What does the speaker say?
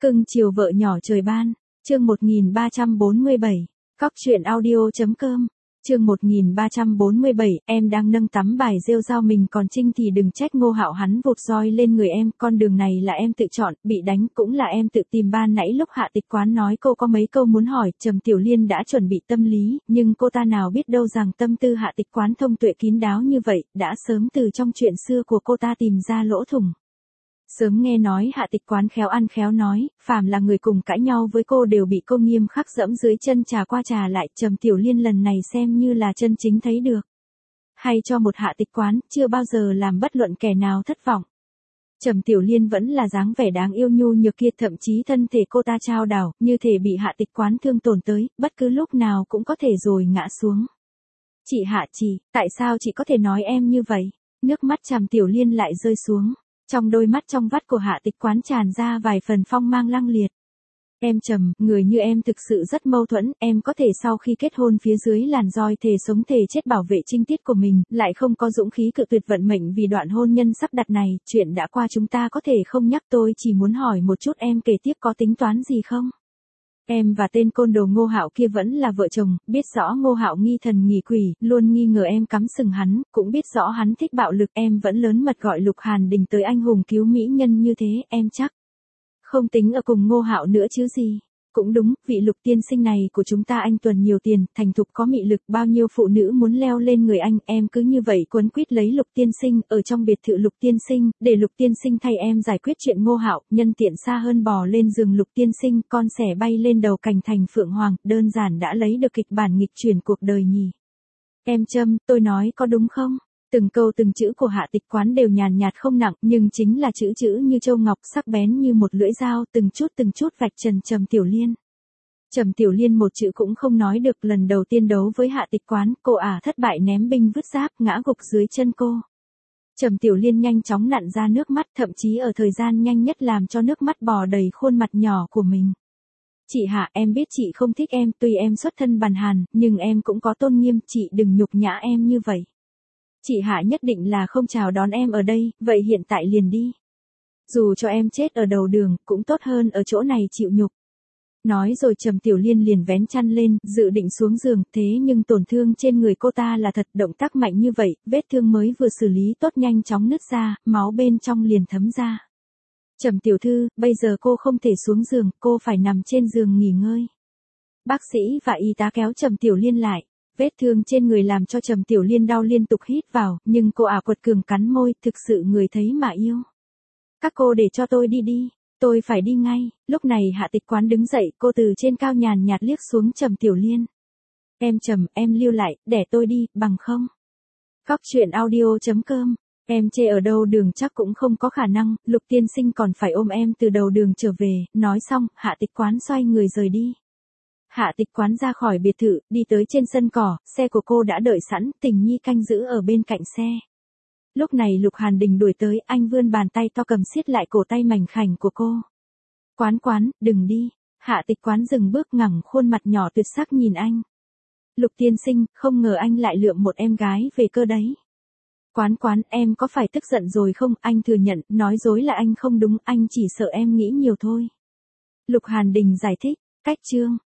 Cưng chiều vợ nhỏ trời ban, chương 1347, cóc truyện audio.com, chương 1347, em đang nâng tắm bài rêu rao mình còn trinh thì đừng trách Ngô Hạo hắn vụt roi lên người em, con đường này là em tự chọn, bị đánh cũng là em tự tìm. Ban nãy lúc Hạ Tịch Quán nói cô có mấy câu muốn hỏi, Trầm Tiểu Liên đã chuẩn bị tâm lý, nhưng cô ta nào biết đâu rằng tâm tư Hạ Tịch Quán thông tuệ kín đáo như vậy, đã sớm từ trong chuyện xưa của cô ta tìm ra lỗ thủng. Sớm nghe nói Hạ Tịch Quán khéo ăn khéo nói, phàm là người cùng cãi nhau với cô đều bị cô nghiêm khắc dẫm dưới chân trà qua trà lại. Trầm Tiểu Liên lần này xem như là chân chính thấy được. Hay cho một Hạ Tịch Quán, chưa bao giờ làm bất luận kẻ nào thất vọng. Trầm Tiểu Liên vẫn là dáng vẻ đáng yêu nhu nhược kia, thậm chí thân thể cô ta chao đảo, như thể bị Hạ Tịch Quán thương tổn tới, bất cứ lúc nào cũng có thể rồi ngã xuống. Chị Hạ tại sao chị có thể nói em như vậy? Nước mắt Trầm Tiểu Liên lại rơi xuống. Trong đôi mắt trong vắt của Hạ Tịch Quán tràn ra vài phần phong mang lăng liệt. Em Trầm, người như em thực sự rất mâu thuẫn, em có thể sau khi kết hôn phía dưới làn roi thề sống thề chết bảo vệ trinh tiết của mình, lại không có dũng khí cự tuyệt vận mệnh vì đoạn hôn nhân sắp đặt này, chuyện đã qua chúng ta có thể không nhắc, tôi chỉ muốn hỏi một chút em kể tiếp có tính toán gì không? Em và tên côn đồ Ngô Hạo kia vẫn là vợ chồng, biết rõ Ngô Hạo nghi thần nghỉ quỷ, luôn nghi ngờ em cắm sừng hắn, cũng biết rõ hắn thích bạo lực, em vẫn lớn mật gọi Lục Hàn Đình tới anh hùng cứu mỹ nhân như thế, em chắc không tính ở cùng Ngô Hạo nữa chứ gì. Cũng đúng, vị Lục tiên sinh này của chúng ta anh tuần nhiều tiền, thành thục có mị lực, bao nhiêu phụ nữ muốn leo lên người anh, em cứ như vậy quấn quýt lấy Lục tiên sinh, ở trong biệt thự Lục tiên sinh, để Lục tiên sinh thay em giải quyết chuyện Ngô Hạo, nhân tiện xa hơn bò lên giường Lục tiên sinh, con sẻ bay lên đầu cành thành phượng hoàng, đơn giản đã lấy được kịch bản nghịch chuyển cuộc đời nhỉ. Em Trâm, tôi nói có đúng không? Từng câu từng chữ của Hạ Tịch Quán đều nhàn nhạt không nặng, nhưng chính là chữ chữ như châu ngọc, sắc bén như một lưỡi dao, từng chút vạch trần Trầm Tiểu Liên. Trầm Tiểu Liên một chữ cũng không nói được, lần đầu tiên đấu với Hạ Tịch Quán, cô thất bại ném binh vứt giáp, ngã gục dưới chân cô. Trầm Tiểu Liên nhanh chóng nặn ra nước mắt, thậm chí ở thời gian nhanh nhất làm cho nước mắt bò đầy khuôn mặt nhỏ của mình. Chị Hạ, em biết chị không thích em, tuy em xuất thân bần hàn, nhưng em cũng có tôn nghiêm, chị đừng nhục nhã em như vậy. Chị Hạ nhất định là không chào đón em ở đây, vậy hiện tại liền đi. Dù cho em chết ở đầu đường, cũng tốt hơn ở chỗ này chịu nhục. Nói rồi Trầm Tiểu Liên liền vén chăn lên, dự định xuống giường, thế nhưng tổn thương trên người cô ta là thật, động tác mạnh như vậy, vết thương mới vừa xử lý tốt nhanh chóng nứt ra, máu bên trong liền thấm ra. Trầm tiểu thư, bây giờ cô không thể xuống giường, cô phải nằm trên giường nghỉ ngơi. Bác sĩ và y tá kéo Trầm Tiểu Liên lại. Vết thương trên người làm cho Trầm Tiểu Liên đau liên tục hít vào, nhưng cô quật cường cắn môi, thực sự người thấy mà yêu. Các cô để cho tôi đi, tôi phải đi ngay. Lúc này Hạ Tịch Quán đứng dậy, cô từ trên cao nhàn nhạt liếc xuống Trầm Tiểu Liên. Em Trầm, em lưu lại, để tôi đi, bằng không. Cóc truyện audio.com, em chê ở đâu đường chắc cũng không có khả năng, Lục tiên sinh còn phải ôm em từ đầu đường trở về. Nói xong, Hạ Tịch Quán xoay người rời đi. Hạ Tịch Quán ra khỏi biệt thự, đi tới trên sân cỏ, xe của cô đã đợi sẵn, Tình Nhi canh giữ ở bên cạnh xe. Lúc này Lục Hàn Đình đuổi tới, anh vươn bàn tay to cầm siết lại cổ tay mảnh khảnh của cô. Quán, đừng đi. Hạ Tịch Quán dừng bước, ngẩng khuôn mặt nhỏ tuyệt sắc nhìn anh. Lục tiên sinh, không ngờ anh lại lượm một em gái về cơ đấy. Quán, em có phải tức giận rồi không? Anh thừa nhận, nói dối là anh không đúng, anh chỉ sợ em nghĩ nhiều thôi. Lục Hàn Đình giải thích, cách chương.